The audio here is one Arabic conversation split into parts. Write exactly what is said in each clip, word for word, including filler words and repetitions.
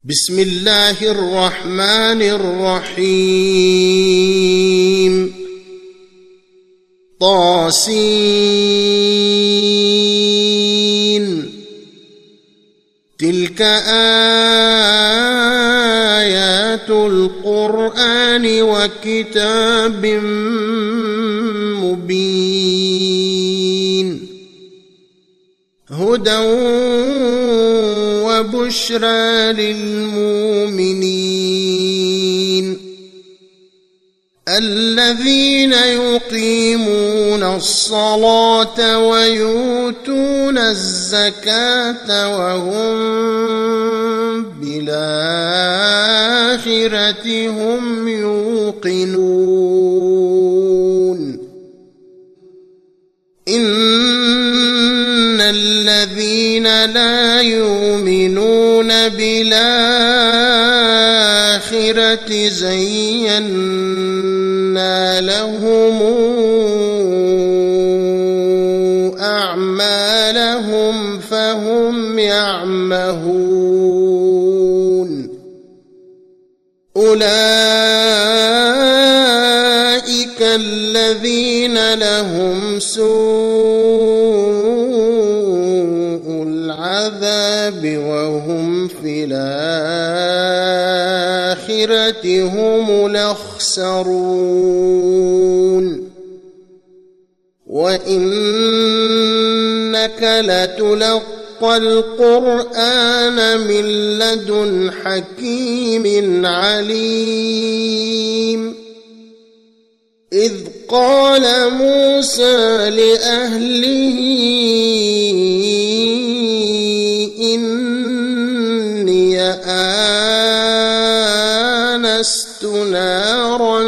بسم الله الرحمن الرحيم طاسين تلك آيات القرآن وكتاب مبين هدى وبشرى للمؤمنين الذين يقيمون الصلاة ويؤتون الزكاة وهم بالآخرة هم يوقنون إن الذين لا يؤمنون بالآخرة زينا لهم أعمالهم فهم يعمهون أولئك الذين لهم سوء العذاب وهم في الآخرة هم الأخسرون وإنك لتلقى القرآن من لدن حكيم عليم إذ قال موسى لأهله إني آنست نارا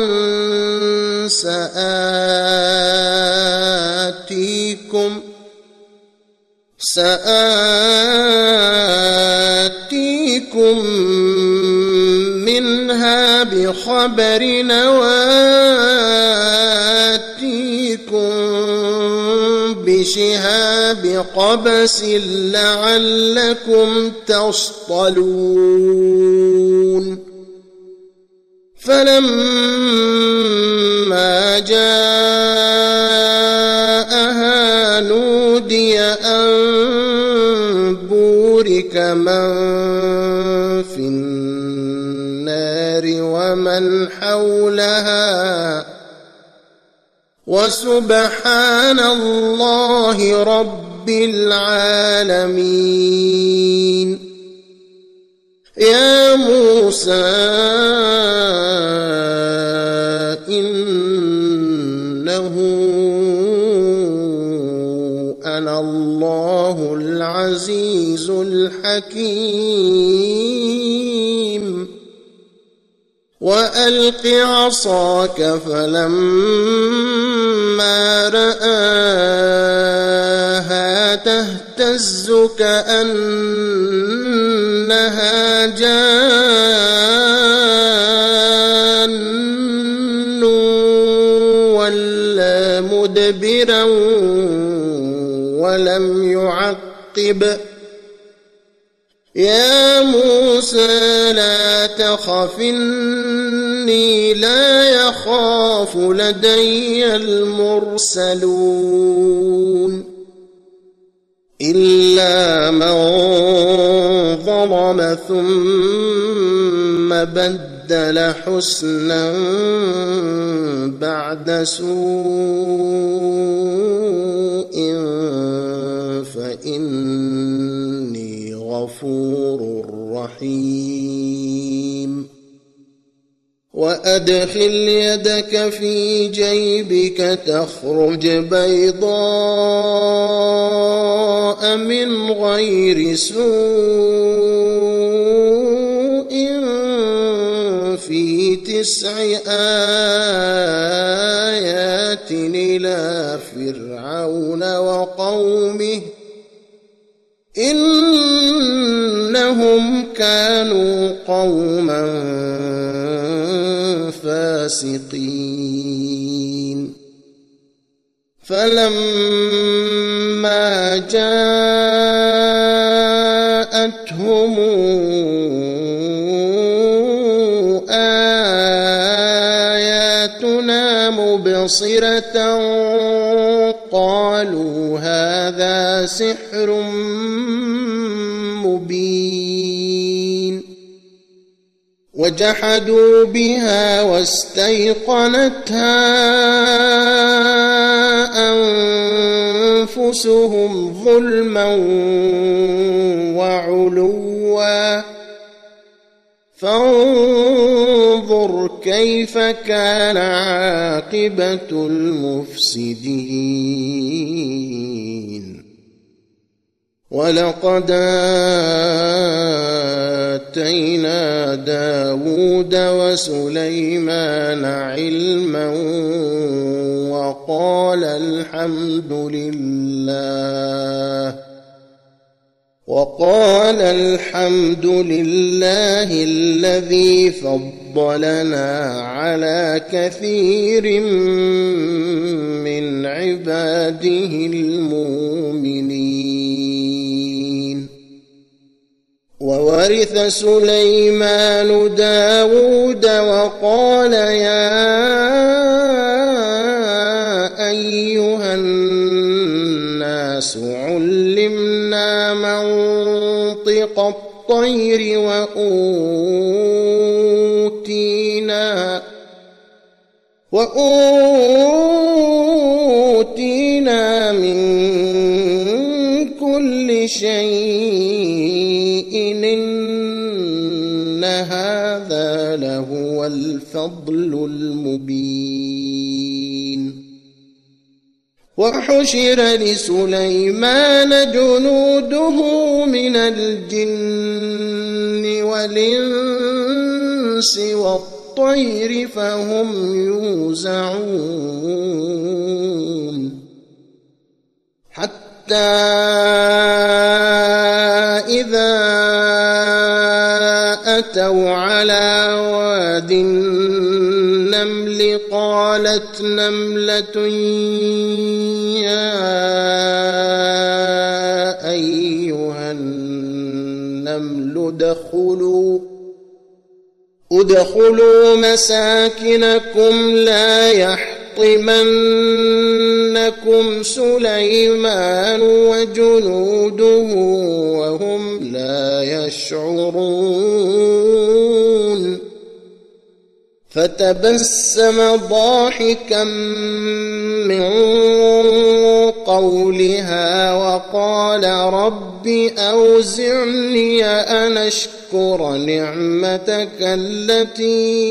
سآتيكم سآتيكم منها بخبر وآتيكم بشهاب قبس لعلكم تصطلون فلما جاءها نودي أن بورك من في النار ومن حولها وسبحان الله رب العالمين يا موسى إنه أنا الله العزيز الحكيم وألق عصاك فلما رآها تهتز كأنها جان ولا مدبرا ولم يعقب يا موسى لا تخف إني لا يخاف لدي المرسلون إلا من ظلم ثم بدل حسنا بعد سوء فإني غفور رحيم وأدخل يدك في جيبك تخرج بيضاء من غير سوء في تسع آيات إلى فرعون وقومه إنهم كانوا قوما فاسقين فلما جاءتهم مبصرة قالوا هذا سحر مبين وجحدوا بها واستيقنتها أنفسهم ظلما وعلوا فانظر كيف كان عاقبة المفسدين ولقد آتينا داود وسليمان علما وقال الحمد لله وقال الحمد لله الذي فضلنا على كثير من عباده المؤمنين وورث سليمان داود وقال يا أيها الناس علمنا منطق الطير وأوتينا وأوتينا من كل شيء إن هذا لهو الفضل المبين وحشر لسليمان جنوده من الجن والإنس والطير فهم يوزعون حتى إذا أتوا على واد النمل قالت نملة يا أيها النمل ادخلوا ادخلوا مساكنكم لا يحطمنكم سليمان وجنوده وهم لا يشعرون فتبسم ضاحكا من قولها وقال رب أوزعني أن أشكر نعمتك التي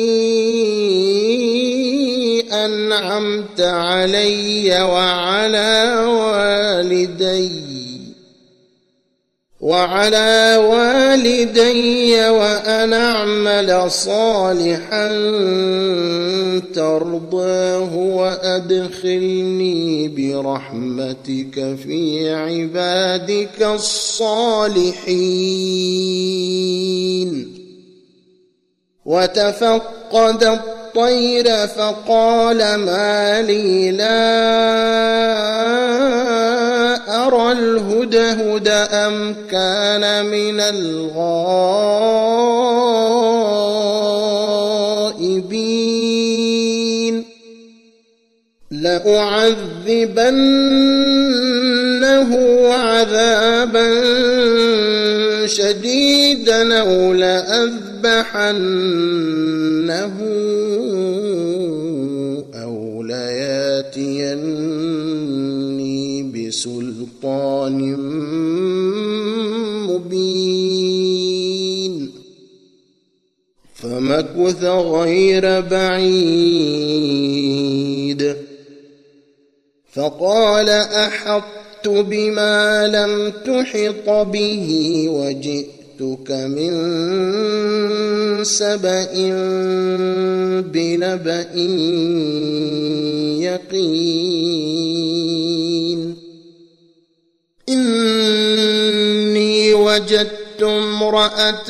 أنعمت علي وعلى والدي وعلى والدي وأن أعمل صالحا ترضاه وأدخلني برحمتك في عبادك الصالحين وتفقد الطير فقال ما لي لا أرى الهدهد أم كان من الغائبين لأعذبنه عذابا شديدا أو لأذبحنه أو لياتيني بسلطان مبين فمكث غير بعيد فقال أحطت بما لم تحط به وجئتك من سبأ بنبأ يقين إني وجدت امرأة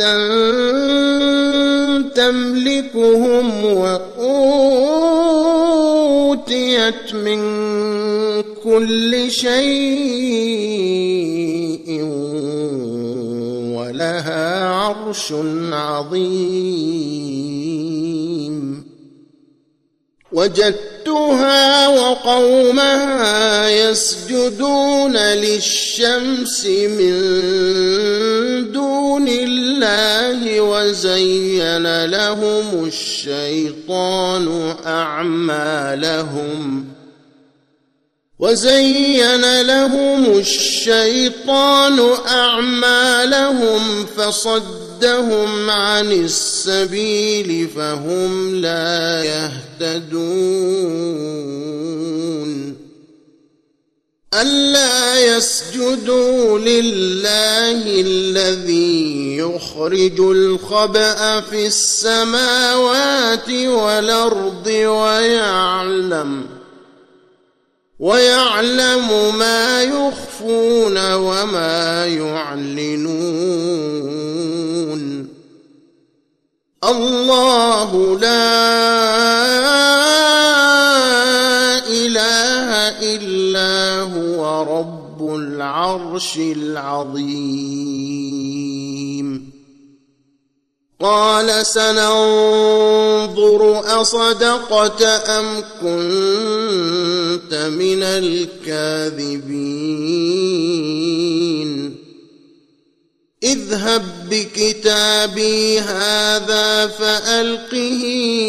تملكهم وأوتيت من كل شيء ولها عرش عظيم وجدت وجدتها وقومها يسجدون للشمس من دون الله وزين لهم الشيطان أعمالهم وزين لهم الشيطان أعمالهم فصدهم عن السبيل فهم لا يهتدون ألا يسجدوا لله الذي يخرج الخبأ في السماوات والأرض ويعلم ويعلم ما يخفون وما يعلنون الله لا إله إلا هو رب العرش العظيم قال سننظر أصدقت أم كنت من الكاذبين اذهب بكتابي هذا فألقه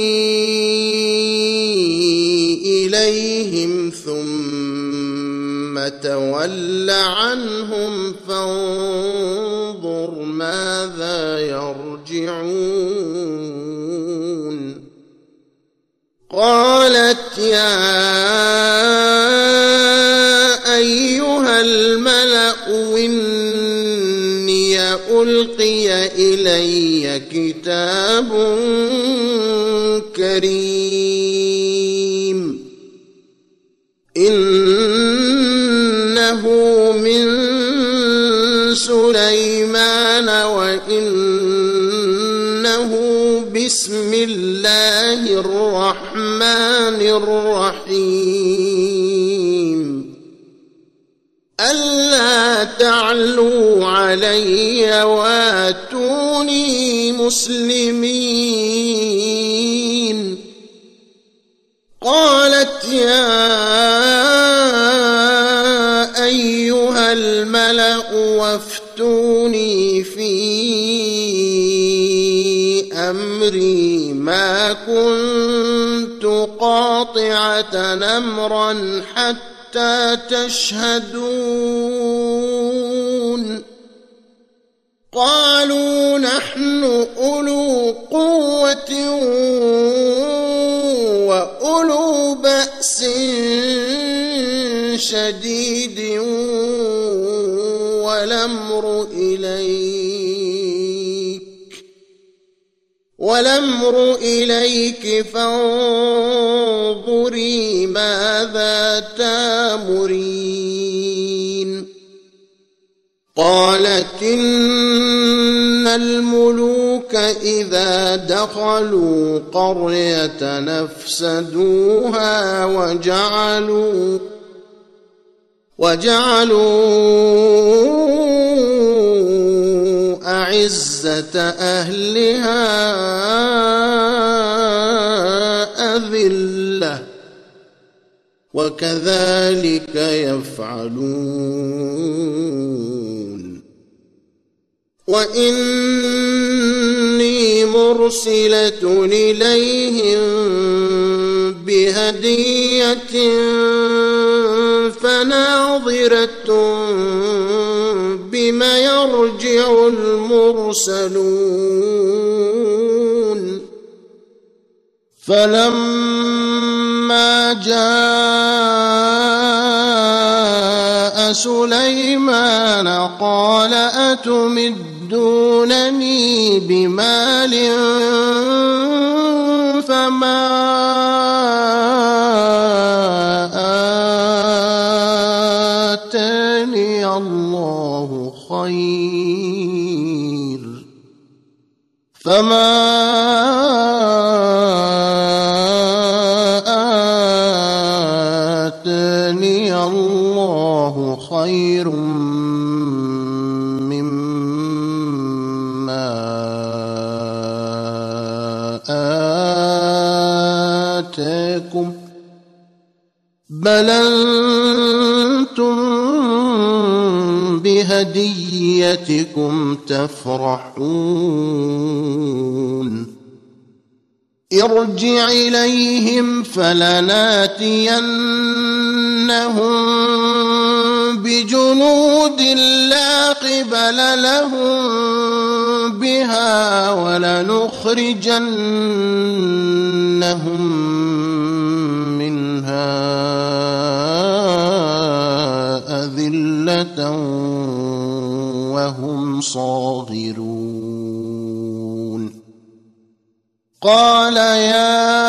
إليهم ثم تول عنهم فانظر ماذا يرجعون قالت يا أيها الملأ إني ألقي إلي كتاب كريم إنه من سليمان وإنه بسم الله الرحمن الرحيم ألا تعلوا علي واتوني مسلمين قالت يا أيها الملأ وافتوني في أمري ما كنت قاطعة أمرا حتى تشهدون قالوا نحن أولو قوة وأولو بأس شديد والأمر إليك والأمر إليك فانظري ماذا تأمرين قالت إن الملوك إذا دخلوا قرية نفسدوها وجعلوا وجعلوا أعزة أهلها أذلة وكذلك يفعلون وإني مرسلة إليهم بهدية فناظرة بما يرجع المرسلون فلما جاء سليمان قال أتمدونني بمال فما آتاني الله خير فما آتاني الله خير مما آتاكم بل أنتم بهديتكم تفرحون ارجع إليهم فلناتينهم بجنود لا قبل لهم بها ولنخرجنهم منها أذلة وهم صاغرون قال يا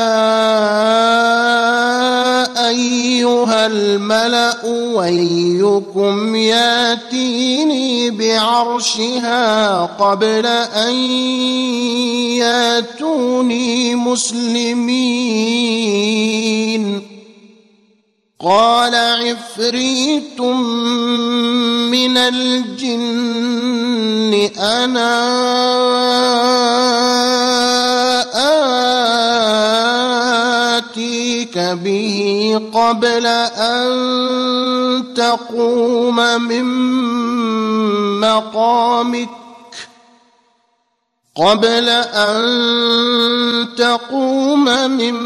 أيها الملأ أيكم ياتيني بعرشها قبل أن ياتوني مسلمين قال عفريت من الجن أنا آتيك به قبل أن تقوم من مقامك قبل أن تقوم من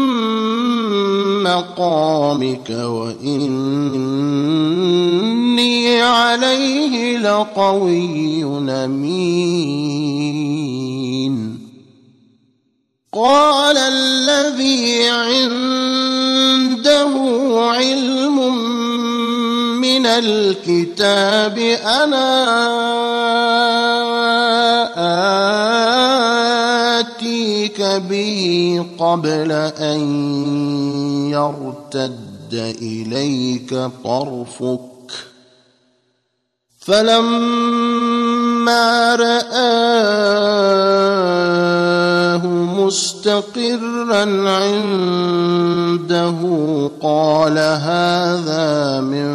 مقامك وإني عليه لقوي أمين قال الذي عنده علم من الكتاب أنا آتيك به قبل أن يرتد إليك طرفك فلما رآه مستقرا عنده قال هذا من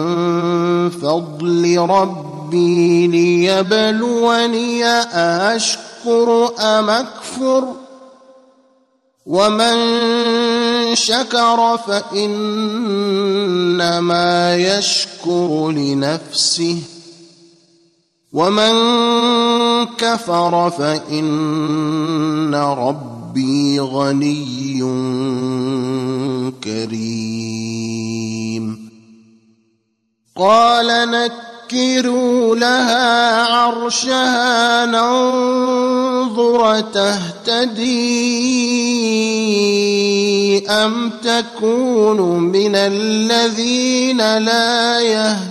فضل ربي ليبلوني أشكر أم أكفر ومن شكر فإنما يشكر لنفسه ومن كفر فإن ربي غني كريم قال نكروا لها عرشها ننظر تهتدي أم تكون من الذين لا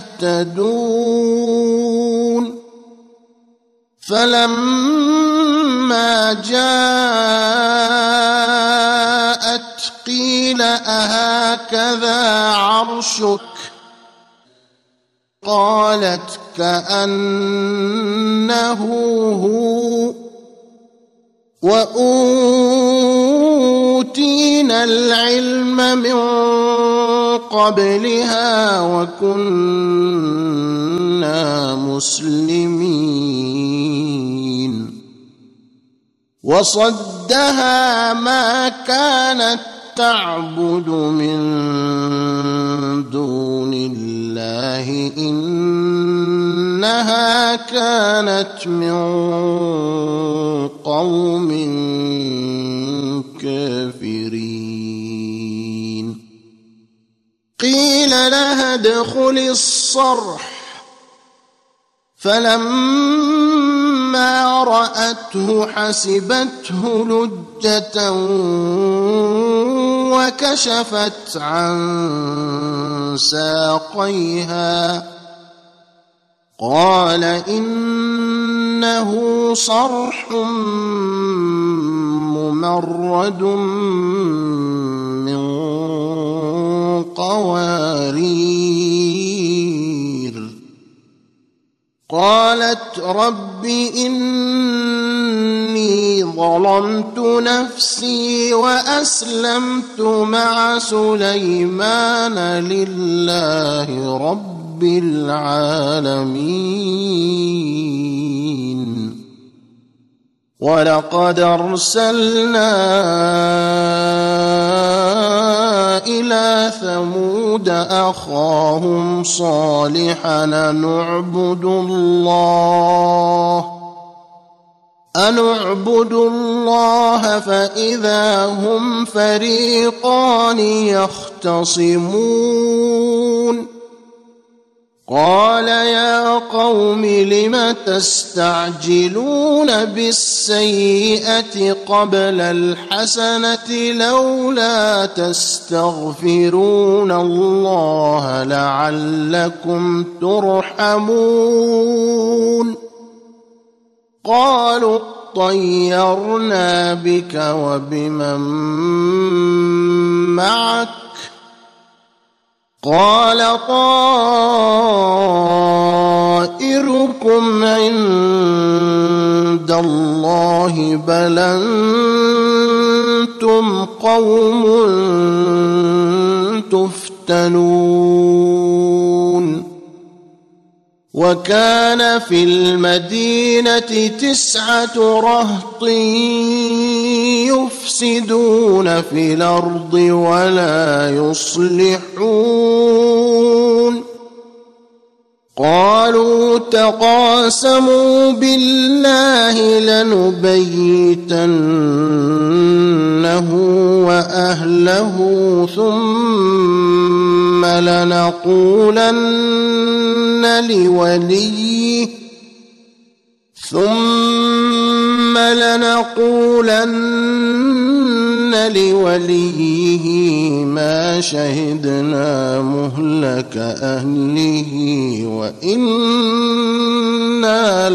يهتدون فلما جاءت قيل أهكذا عرشك قالت كأنه هو وأوتينا العلم من قبلها وكنا مسلمين وصدها ما كانت تعبد من دون الله إنها كانت من قوم كافرين قيل لها ادخل الصرح فلما رأته حسبته لجة وكشفت عن ساقيها قال إنه صرح ممرد من قوارير قالت رب إني ظلمت نفسي وأسلمت مع سليمان لله رب العالمين ولقد أرسلنا وإلى ثمود أخاهم صالحا أن اعبدوا الله أن اعبدوا الله فإذا هم فريقان يختصمون قال يا قوم لم تستعجلون بالسيئة قبل الحسنة لولا تستغفرون الله لعلكم ترحمون قالوا اطيرنا بك وبمن معك قال طائركم عند الله بل أنتم قوم تفتنون وكان في المدينة تسعة رهط يفسدون في الأرض ولا يصلحون قالوا تقاسموا بالله لنبيتنه وأهله ثم لنقولن لوليه ثم لنقولن لوليه ما شهدنا مهلك أهله وإنا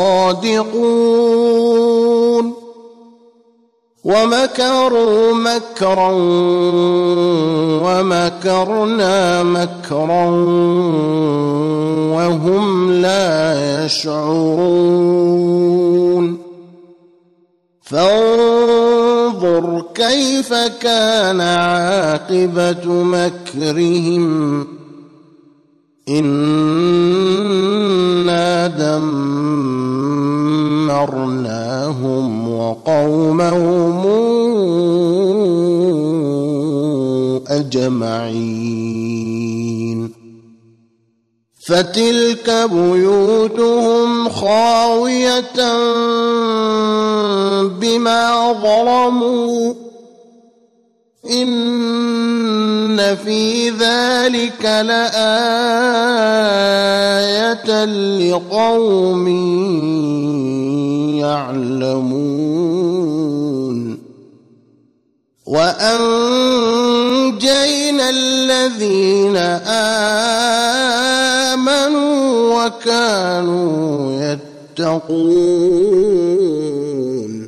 لصادقون ومكروا مكرا ومكرنا مكرا وهم لا يشعرون فانظر كيف كان عاقبة مكرهم إنا دمرناهم وقومهم أجمعين فتلك بيوتهم خاوية بما ظلموا إن في ذلك لآية لقوم يعلمون وأنجينا الذين آمنوا وكانوا يتقون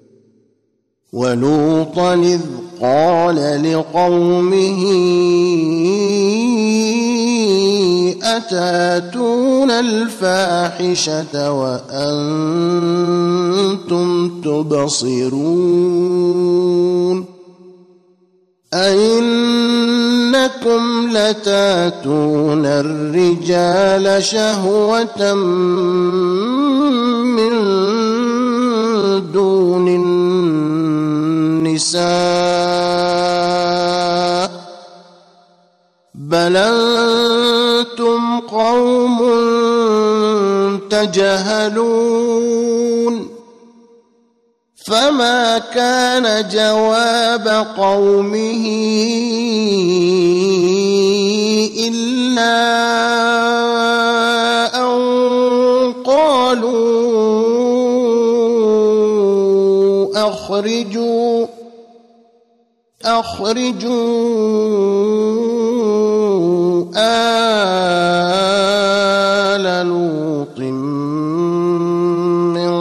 ولوطا إذ قال لقومه أتاتون الفاحشة وأنتم تبصرون أئنكم لتاتون الرجال شهوة من دون النساء بل أنتم قوم تجهلون فما كان جواب قومه إلا أن قالوا أخرجوا أخرجوا آل لوط من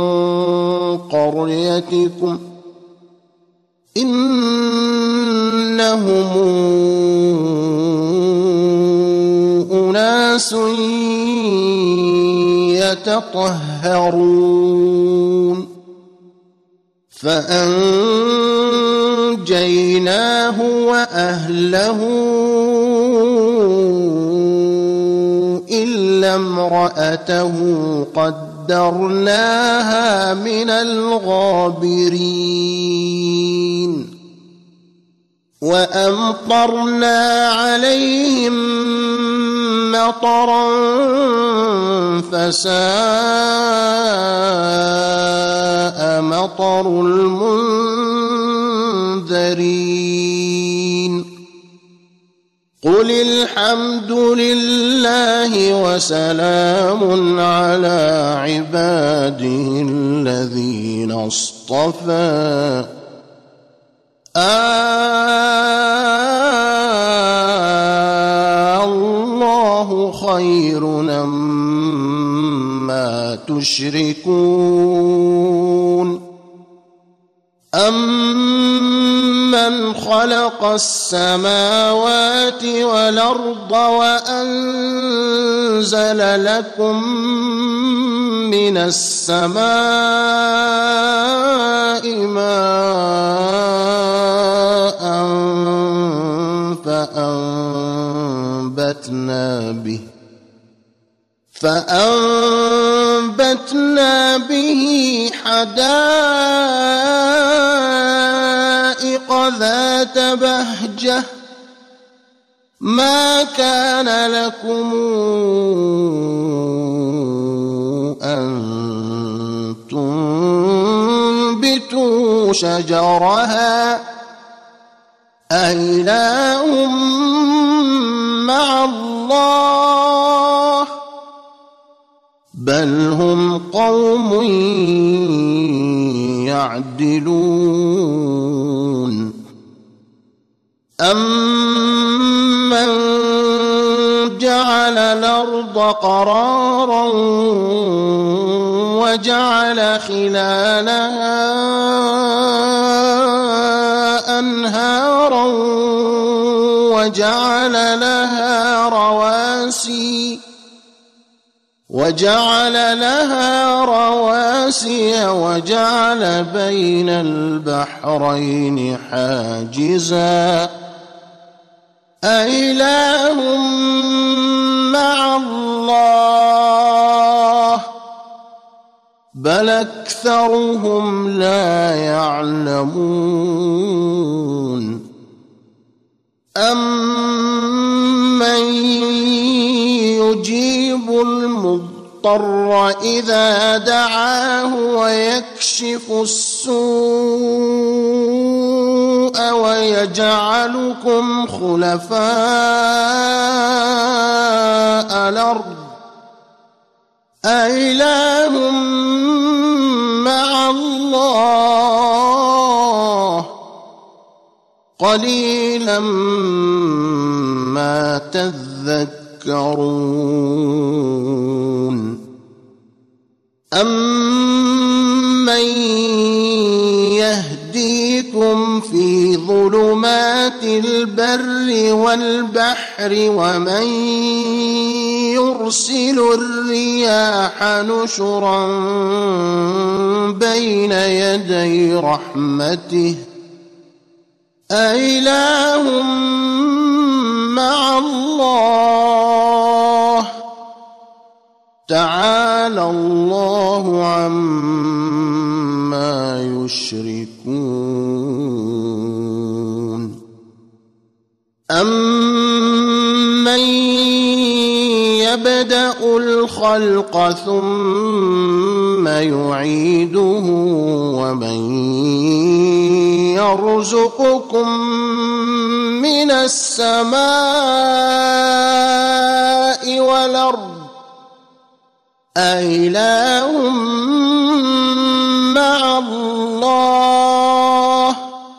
قريتكم إنهم أناس يتطهرون فأنجيناه وأهله إلا امرأته قدرناها من الغابرين وأمطرنا عليهم مطرا فساء مطر المنذرين قل الحمد لله وسلام على عباده الذين اصطفى آه الله خير أما تشركون أمن خلق السماوات والأرض وأنزل لكم من السماء ماء فأنبتنا به فأنبتنا به حدائق ذات بهجة ما كان لكم أن تنبتوا شجرها أإله مع الله بل هم قوم يعدلون أمن جعل الأرض قرارا وجعل خلالها أنهارا وجعل لها رواسي وجعل لها رواسي وجعل بين البحرين حاجزا أإله مع الله بل أكثرهم لا يعلمون أمن يجيب المضطر إذا دعاه ويكشف السوء ويجعلكم خلفاء الأرض أإله مع الله قليلا ما تذكرون أمن يهديكم في ظلمات البر والبحر ومن يرسل الرياح نشرا بين يدي رحمته أإله مع الله تعالى الله عما يشركون أمن يبدأ الخلق ثم يعيده ومن يرزقكم من السماء والأرض أإله مع الله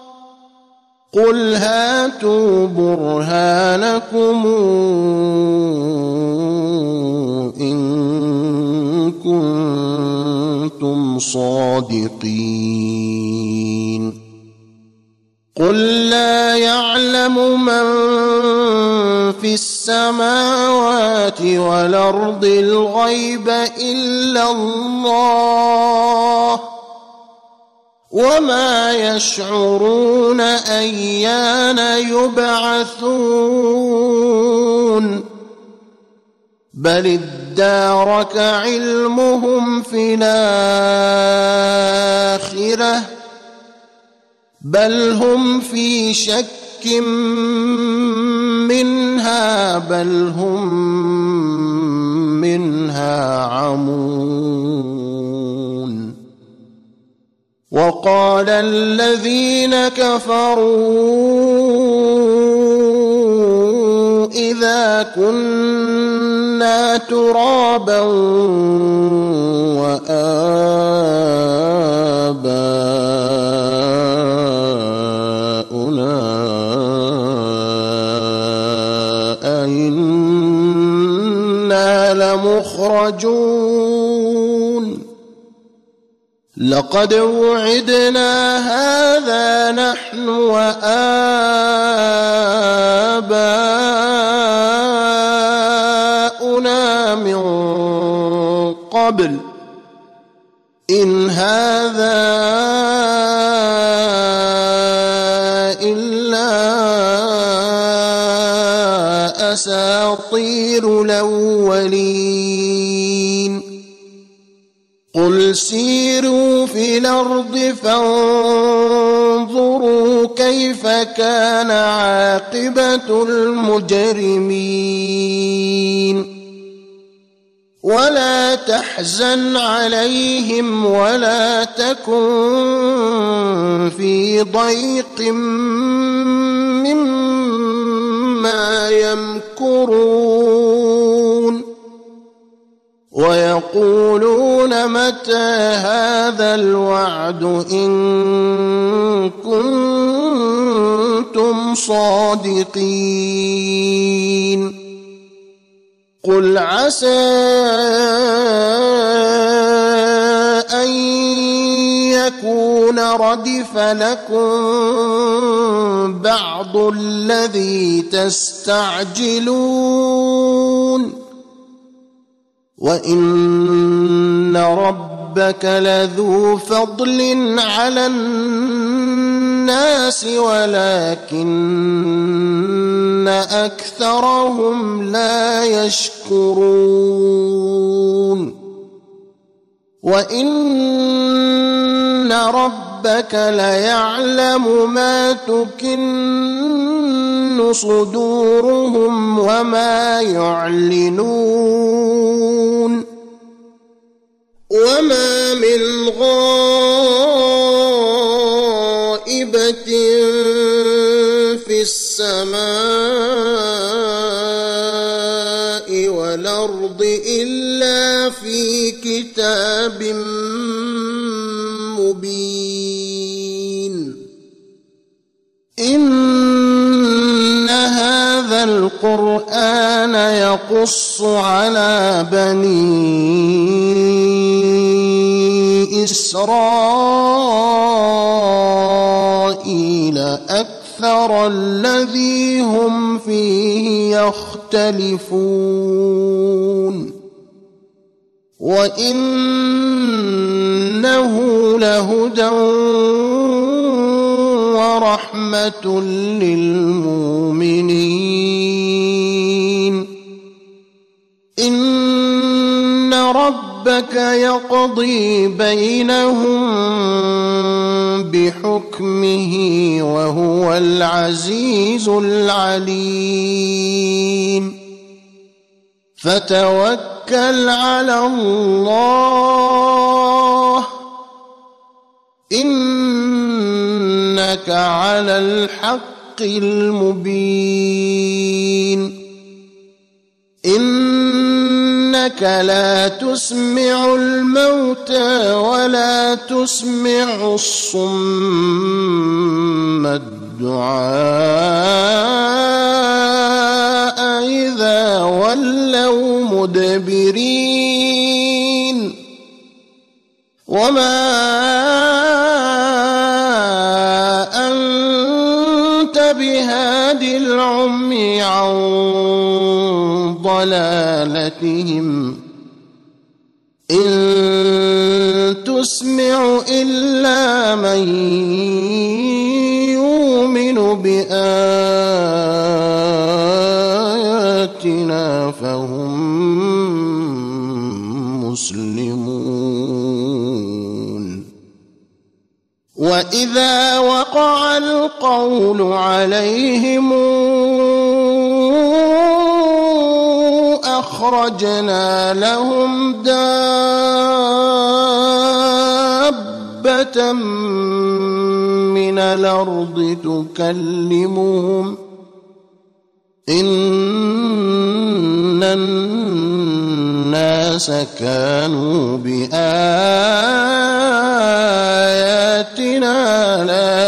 قل هاتوا برهانكم إن كنتم صادقين قل لا يعلم من في السماوات والأرض الغيب إلا الله وما يشعرون أيان يبعثون بل ادارك علمهم في الآخرة بل هم في شك شك منها بل هم منها عمون. وقال الذين كفروا إذا كنا ترابا وآباؤنا أئنا لمخرجون لقد وعدنا هذا نحن وآباؤنا من قبل إن هذا إلا أساطير الأولين. قل سيروا في الأرض فانظروا كيف كان عاقبة المجرمين. ولا تحزن عليهم ولا تكن في ضيق مما يمكرون. ويقولون متى هذا الوعد إن كنتم صادقين. قل عسى أن يكون ردف لكم بعض الذي تستعجلون وإن ربك لذو فضل على الناس ولكن أكثرهم لا يشكرون. وإن ربك ليعلم ما تكن صدورهم وما يعلنون. وما من غائبة في السماء والأرض إلا في كتاب مبين. إن هذا القرآن يقص على بني إسرائيل أكثر الذي هم فيه يختلفون وإنه لهدى ورحمة للمؤمنين. إن ربك يقضي بينهم بحكمه وهو العزيز العليم. فتوكل على الله إنك على الحق المبين. إنك لا تسمع الموتى ولا تسمع الصم الدعاء إذا ولوا مدبرين. وما أنت بهادي العمي عن ضلالتهم إن تسمع إلا من يؤمن بآياتنا فهم مسلمون. وإذا وقع القول عليهم أخرجنا لهم دابة من الأرض تكلمهم إن الناس كانوا بآياتنا لا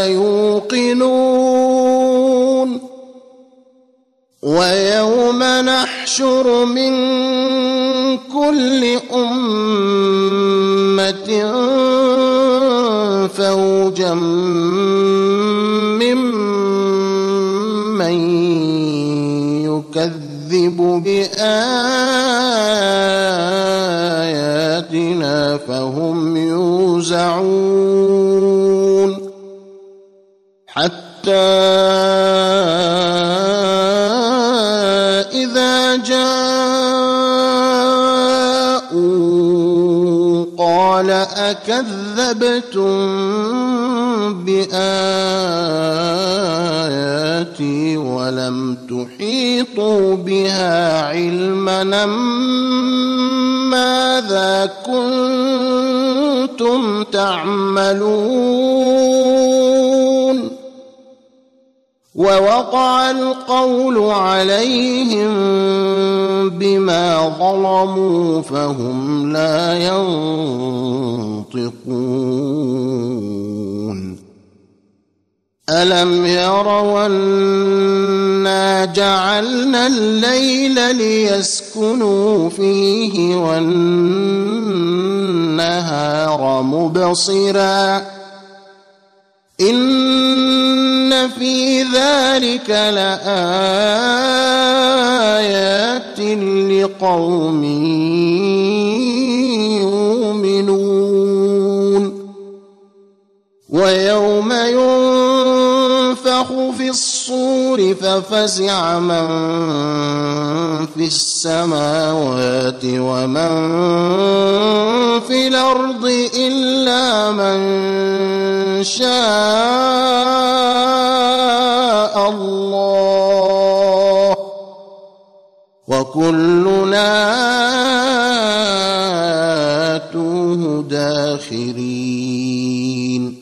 يوقنون ويوم نحشر من كل أمة فوجا ممن يكذب بآياتنا فهم يوزعون حتى إذا جاءوا قال أكذبتم بآياتي ولم تحيطوا بها علما ماذا كنتم تعملون ووقع القول عليهم بما ظلموا فهم لا ينطقون ألم يروا أنا جعلنا الليل ليسكنوا فيه والنهار مبصرا إن في ذلك لآيات لقوم يؤمنون ويوم ينفخ في الصور ففزع من في السماوات ومن في الأرض إلا من شاء الله وكلنا آتوه داخرين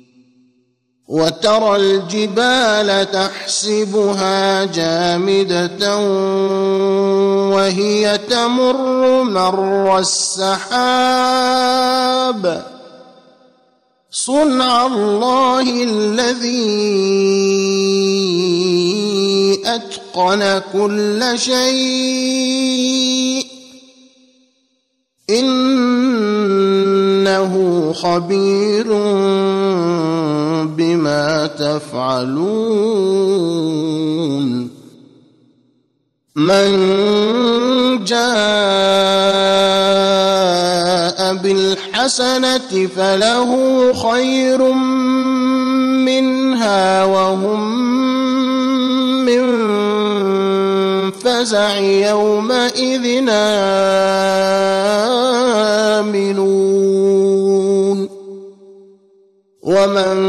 وترى الجبال تحسبها جامدة وهي تمر مر السحاب صنع الله الذي أتقن كل شيء إنه خبير بما تفعلون من جاء بالحسنة فله خير منها وهم من فزع يومئذ آمنون ومن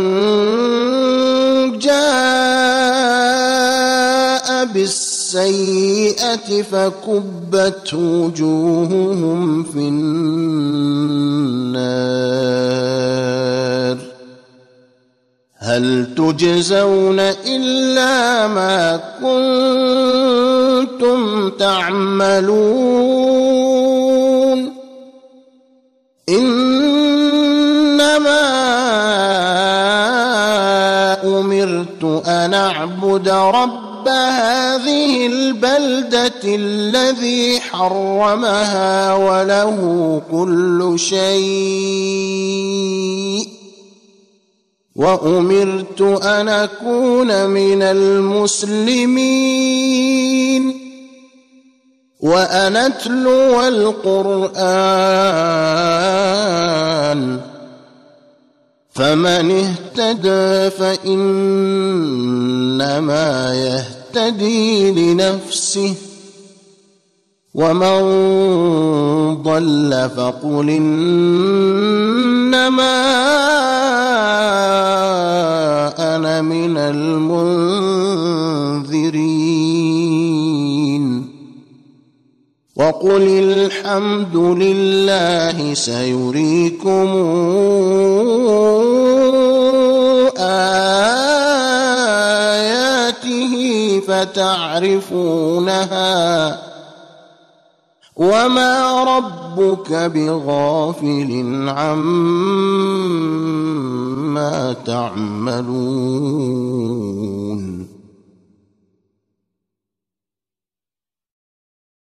جاء بالسيئة فكبت وجوههم في النار هل تجزون إلا ما كنتم تعملون إنما أمرت أن أعبد رب هذه البلدة الذي حرمها وله كل شيء وأمرت أن أكون من المسلمين وأن أتلو القرآن فمن اهتدى فإنما يهتدي لنفسه ومن ضل فقل إنما وقل الحمد لله سيريكم آياته فتعرفونها وما ربك بغافل عما تعملون